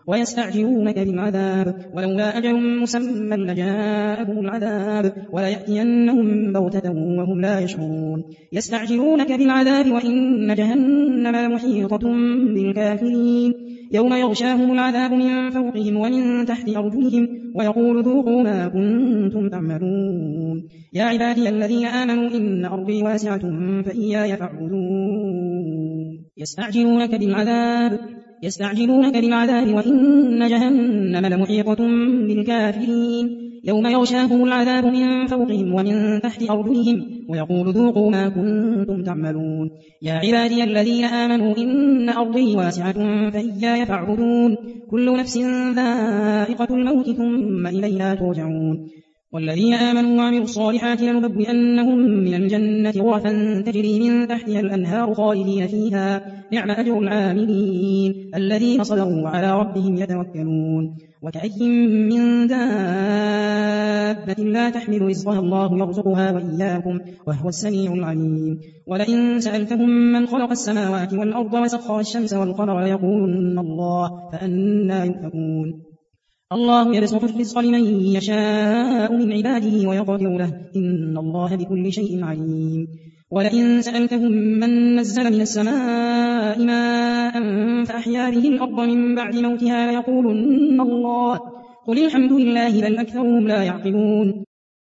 ويستعجلونك بالعذاب ولولا أجل مسمى لجاءهم العذاب وليأتينهم بغتة وهم لا يشعرون يستعجلونك بالعذاب وإن جهنم لمحيطة بالكافرين يوم يغشاهم العذاب من فوقهم ومن تحت أرجلهم ويقول ذوقوا ما كنتم تعملون يا عبادي الذين آمنوا إن أرضي واسعة فإياي فاعبدون يستعجلونك بالعذاب وإن جهنم لمحيطة بالكافرين يوم يغشاهم العذاب من فوقهم ومن تحت أرجلهم ويقول ذوقوا ما كنتم تعملون يا عبادي الذين آمنوا إن أرضي واسعة فإياي فاعبدون كل نفس ذائقة الموت ثم إلينا ترجعون والذين آمنوا وعملوا الصالحات لنبوئنهم من الجنة غرفا تجري من تحتها الأنهار خالدين فيها نعم أجر العاملين الذين صبروا وعلى ربهم يتوكلون وكأي من دابة لا تحمل رزقها الله يرزقها وإياكم وهو السميع العليم ولئن سألتهم من خلق السماوات والأرض وسخر الشمس والقمر ليقولن الله فأنى يؤفكون الله يبسط الرزق لمن يشاء من عباده ويقدر له إن الله بكل شيء عليم ولئن سألتهم من نزل من السماء ماء فأحيا به الأرض من بعد موتها ليقولن الله قل الحمد لله بل أكثرهم لا يعقلون